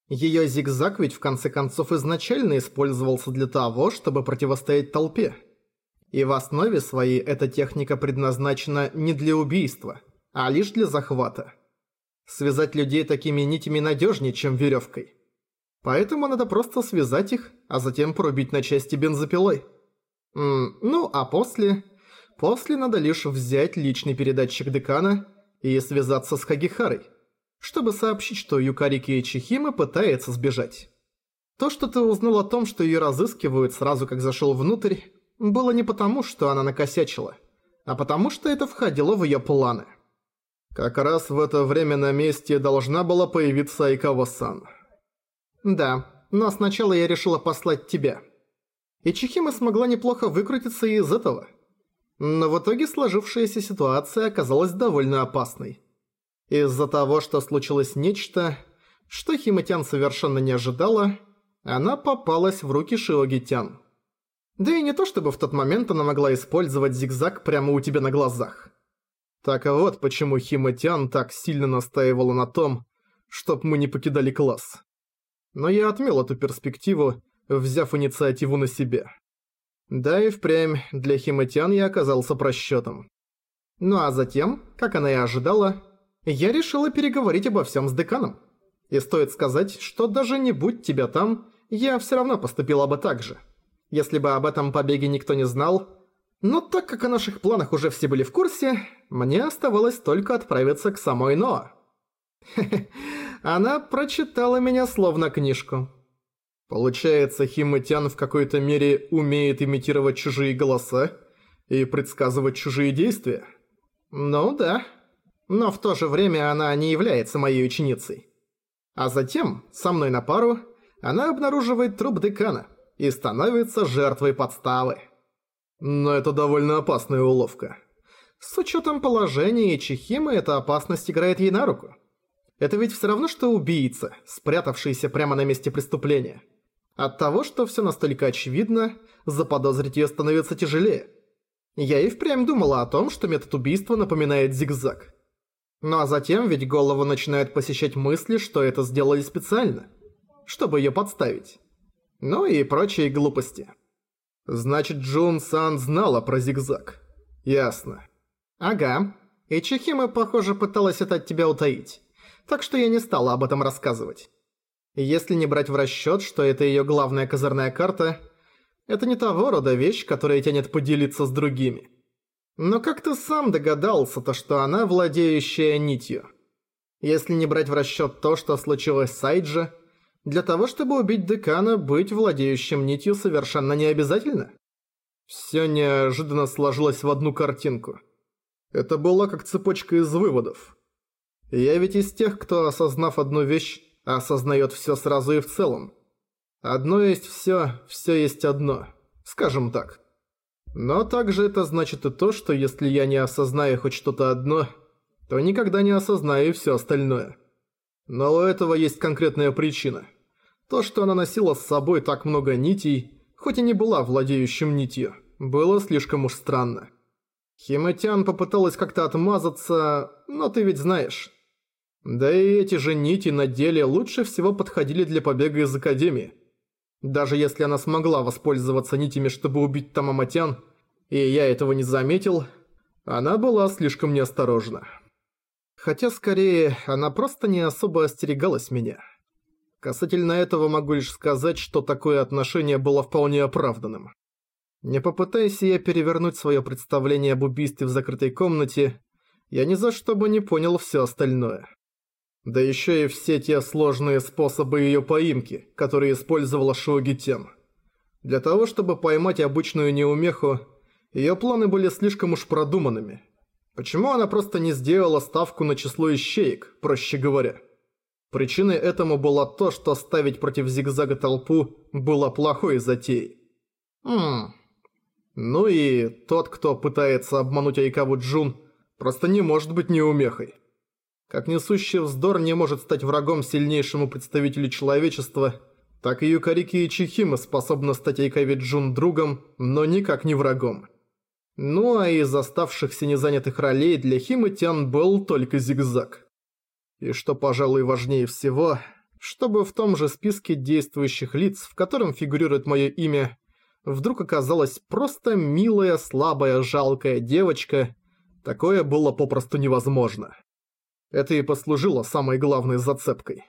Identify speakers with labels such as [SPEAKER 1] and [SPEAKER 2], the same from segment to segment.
[SPEAKER 1] Её зигзаг ведь в конце концов изначально использовался для того, чтобы противостоять толпе. И в основе своей эта техника предназначена не для убийства, а лишь для захвата. Связать людей такими нитями надёжнее, чем верёвкой. Поэтому надо просто связать их, а затем порубить на части бензопилой. Ну, а после... После надо лишь взять личный передатчик декана и связаться с Хагихарой, чтобы сообщить, что Юкарики Чихима пытается сбежать. То, что ты узнал о том, что её разыскивают сразу как зашёл внутрь, было не потому, что она накосячила, а потому что это входило в её планы. Как раз в это время на месте должна была появиться Айкава-сан. Да, но сначала я решила послать тебя. И Чихима смогла неплохо выкрутиться и из этого. Но в итоге сложившаяся ситуация оказалась довольно опасной. Из-за того, что случилось нечто, что Химатян совершенно не ожидала, она попалась в руки Шиоги-тян. Да и не то чтобы в тот момент она могла использовать зигзаг прямо у тебя на глазах. Так вот почему Химатян так сильно настаивала на том, чтоб мы не покидали класс. Но я отмел эту перспективу, взяв инициативу на себя. Да и впрямь, для Химатян я оказался просчётом. Ну а затем, как она и ожидала, я решила переговорить обо всём с деканом. И стоит сказать, что даже не будь тебя там, я всё равно поступила бы так же. Если бы об этом побеге никто не знал. Но так как о наших планах уже все были в курсе, мне оставалось только отправиться к самой Ноа. Она прочитала меня словно книжку. Получается, Химатян в какой-то мере умеет имитировать чужие голоса и предсказывать чужие действия? Ну да. Но в то же время она не является моей ученицей. А затем, со мной на пару, она обнаруживает труп декана и становится жертвой подставы. Но это довольно опасная уловка. С учетом положения Чихимы эта опасность играет ей на руку. Это ведь все равно, что убийца, спрятавшийся прямо на месте преступления. От того, что все настолько очевидно, заподозрить ее становится тяжелее. Я и впрямь думала о том, что метод убийства напоминает зигзаг. Ну а затем ведь голову начинают посещать мысли, что это сделали специально, чтобы ее подставить. Ну и прочие глупости. Значит, Джун-сан знала про зигзаг. Ясно. Ага. И Чихима, похоже, пыталась это от тебя утаить. Так что я не стала об этом рассказывать. Если не брать в расчёт, что это её главная козырная карта, это не того рода вещь, которая тянет поделиться с другими. Но как ты сам догадался-то, что она владеющая нитью? Если не брать в расчёт то, что случилось с Айджи, для того, чтобы убить декана, быть владеющим нитью совершенно не обязательно. Всё неожиданно сложилось в одну картинку. Это была как цепочка из выводов. Я ведь из тех, кто, осознав одну вещь, осознаёт всё сразу и в целом. Одно есть всё, всё есть одно. Скажем так. Но также это значит и то, что если я не осознаю хоть что-то одно, то никогда не осознаю и всё остальное. Но у этого есть конкретная причина. То, что она носила с собой так много нитей, хоть и не была владеющим нитью, было слишком уж странно. Химатян попыталась как-то отмазаться, но ты ведь знаешь. Да и эти же нити на деле лучше всего подходили для побега из Академии. Даже если она смогла воспользоваться нитями, чтобы убить Тамаматян, и я этого не заметил, она была слишком неосторожна. Хотя, скорее, она просто не особо остерегалась меня. Касательно этого могу лишь сказать, что такое отношение было вполне оправданным. Не попытайся я перевернуть свое представление об убийстве в закрытой комнате, я ни за что бы не понял все остальное. Да еще и все те сложные способы ее поимки, которые использовала Шиоги-тян. Для того, чтобы поймать обычную неумеху, ее планы были слишком уж продуманными. Почему она просто не сделала ставку на число ищеек, проще говоря? Причиной этому было то, что ставить против зигзага толпу было плохой затеей. Ну и тот, кто пытается обмануть Айкаву Джун, просто не может быть неумехой. Как несущий вздор не может стать врагом сильнейшему представителю человечества, так и Юкарики Чихима способна стать Айкаве Джун другом, но никак не врагом. Ну а из оставшихся незанятых ролей для Химатян был только зигзаг. И что, пожалуй, важнее всего, чтобы в том же списке действующих лиц, в котором фигурирует мое имя, вдруг оказалась просто милая, слабая, жалкая девочка. Такое было попросту невозможно. Это и послужило самой главной зацепкой.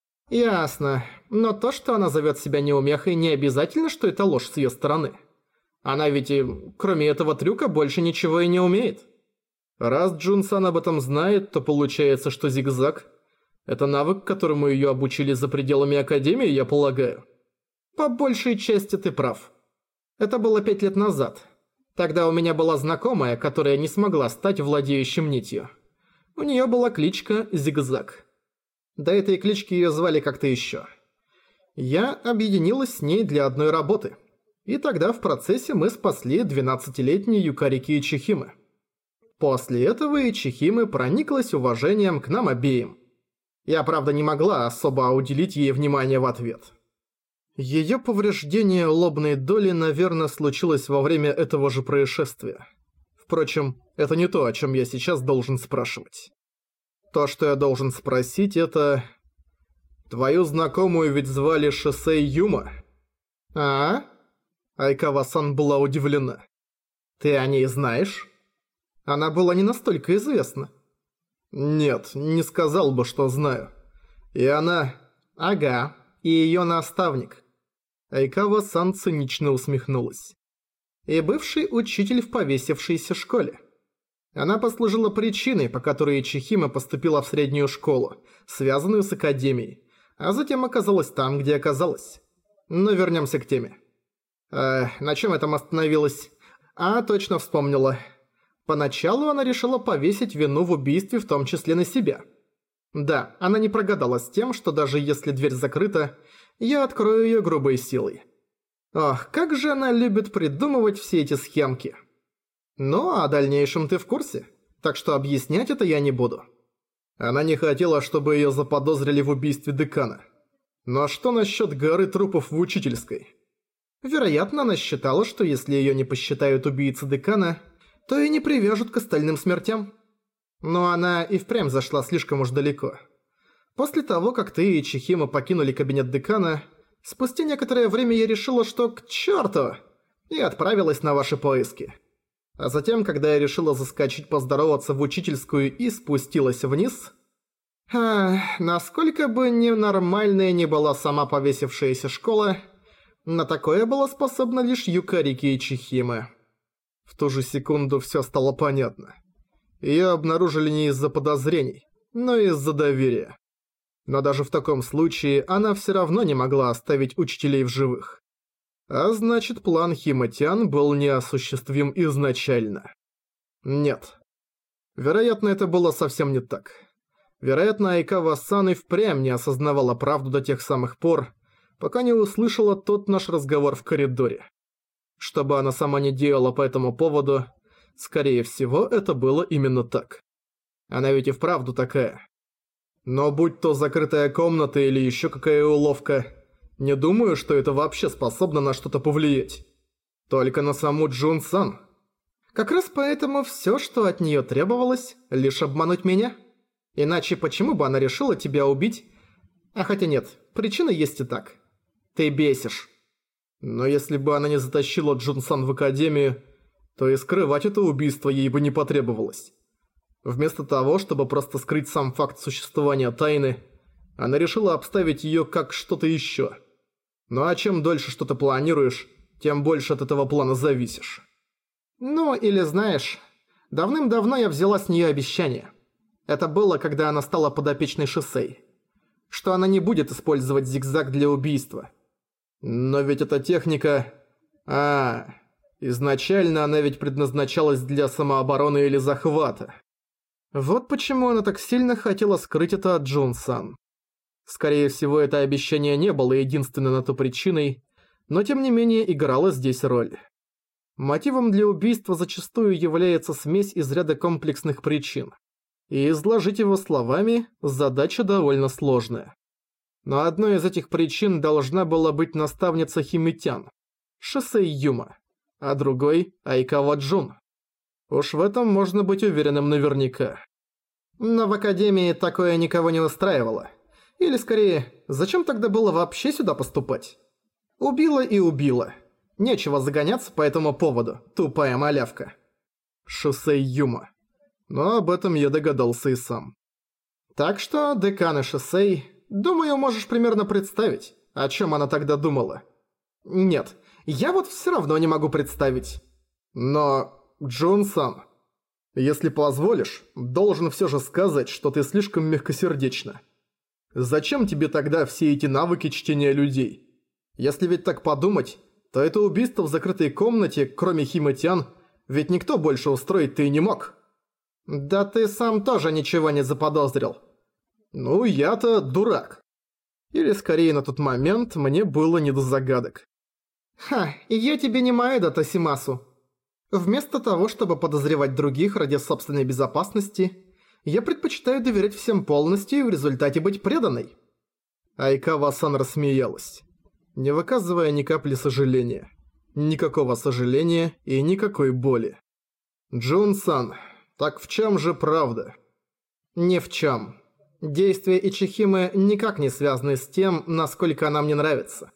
[SPEAKER 1] Ясно. Но то, что она зовет себя неумехой, не обязательно, что это ложь с ее стороны. Она ведь и, кроме этого трюка, больше ничего и не умеет. Раз Джун-сан об этом знает, то получается, что зигзаг – это навык, которому ее обучили за пределами Академии, я полагаю. По большей части ты прав. Это было 5 лет назад. Тогда у меня была знакомая, которая не смогла стать владеющим нитью. У нее была кличка Зигзаг. До этой клички ее звали как-то еще. Я объединилась с ней для одной работы. И тогда в процессе мы спасли 12-летней Юкарики Ичихимы. После этого Ичихимы прониклась уважением к нам обеим. Я, правда, не могла особо уделить ей внимание в ответ. Ее повреждение лобной доли, наверное, случилось во время этого же происшествия. Впрочем, это не то, о чем я сейчас должен спрашивать. То, что я должен спросить, это... Твою знакомую ведь звали Шосей Юма? А? Айкава-сан была удивлена. Ты о ней знаешь? Она была не настолько известна. Нет, не сказал бы, что знаю. И она... Ага, и ее наставник. Айкава-сан цинично усмехнулась. И бывший учитель в повесившейся школе. Она послужила причиной, по которой Ичихима поступила в среднюю школу, связанную с академией, а затем оказалась там, где оказалась. Но вернемся к теме. На чем я там остановилась? Точно вспомнила. Поначалу она решила повесить вину в убийстве, в том числе на себя. Да, она не прогадала с тем, что даже если дверь закрыта, я открою ее грубой силой. Ох, как же она любит придумывать все эти схемки. Ну, а о дальнейшем ты в курсе, так что объяснять это я не буду. Она не хотела, чтобы ее заподозрили в убийстве декана. Но что насчет горы трупов в учительской? Вероятно, она считала, что если ее не посчитают убийцей декана, то и не привяжут к остальным смертям. Но она и впрямь зашла слишком уж далеко. После того, как ты и Ичихима покинули кабинет декана, спустя некоторое время я решила, что к черту, и отправилась на ваши поиски. А затем, когда я решила заскочить поздороваться в учительскую и спустилась вниз... насколько бы ненормальной ни была сама повесившаяся школа, на такое была способна лишь Юкарики Ичихима. В ту же секунду все стало понятно. Её обнаружили не из-за подозрений, но из-за доверия. Но даже в таком случае она всё равно не могла оставить учителей в живых. А значит, план Хима-тян был неосуществим изначально. Нет. Вероятно, это было совсем не так. Вероятно, Айкава-сан и впрямь не осознавала правду до тех самых пор, пока не услышала тот наш разговор в коридоре. Что бы она сама не делала по этому поводу, скорее всего, это было именно так. Она ведь и вправду такая. Но будь то закрытая комната или еще какая уловка, не думаю, что это вообще способно на что-то повлиять. Только на саму Джун-сан. Как раз поэтому все, что от нее требовалось, лишь обмануть меня. Иначе почему бы она решила тебя убить? А хотя нет, причина есть и так. Ты бесишь. Но если бы она не затащила Джун-сан в академию, то и скрывать это убийство ей бы не потребовалось. Вместо того, чтобы просто скрыть сам факт существования тайны, она решила обставить её как что-то ещё. Ну а чем дольше что-то планируешь, тем больше от этого плана зависишь. Ну, или знаешь, давным-давно я взяла с неё обещание. Это было, когда она стала подопечной Шосей. Что она не будет использовать зигзаг для убийства. Но ведь эта техника... изначально она ведь предназначалась для самообороны или захвата. Вот почему она так сильно хотела скрыть это от Джун-сан. Скорее всего, это обещание не было единственной на то причиной, но тем не менее играло здесь роль. Мотивом для убийства зачастую является смесь из ряда комплексных причин. И изложить его словами – задача довольно сложная. Но одной из этих причин должна была быть наставница Химе-тян, Шосей Юма, а другой – Айкава Джун. Уж в этом можно быть уверенным наверняка. Но в академии такое никого не устраивало. Или скорее, зачем тогда было вообще сюда поступать? Убила и убила. Нечего загоняться по этому поводу, тупая малявка. Шосей Юма. Но об этом я догадался и сам. Так что, декан и Шосей, думаю, можешь примерно представить, о чем она тогда думала. Нет, я вот все равно не могу представить. Но, Джун-сан, если позволишь, должен все же сказать, что ты слишком мягкосердечна. Зачем тебе тогда все эти навыки чтения людей? Если ведь так подумать, то это убийство в закрытой комнате, кроме Химатян, ведь никто больше устроить-то и не мог. Да ты сам тоже ничего не заподозрил. Ну, я-то дурак. Или скорее на тот момент мне было не до загадок. Ха, я тебе не Маэда Тасимасу. Вместо того, чтобы подозревать других ради собственной безопасности, я предпочитаю доверять всем полностью и в результате быть преданной. Айкава-сан рассмеялась, не выказывая ни капли сожаления. Никакого сожаления и никакой боли. Джун-сан, так в чем же правда? Ни в чем. Действия Ичихимы никак не связаны с тем, насколько она мне нравится.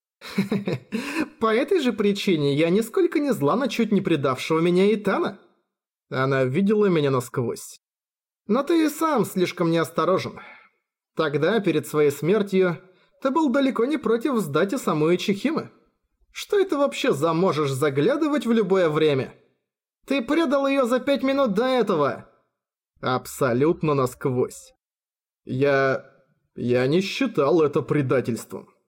[SPEAKER 1] По этой же причине я нисколько не зла на чуть не предавшего меня Итана. Она видела меня насквозь. Но ты и сам слишком неосторожен. Тогда, перед своей смертью, ты был далеко не против сдать и саму Ичихимы. Что это вообще за можешь заглядывать в любое время? Ты предал её за 5 минут до этого. Абсолютно насквозь. Я не считал это предательством.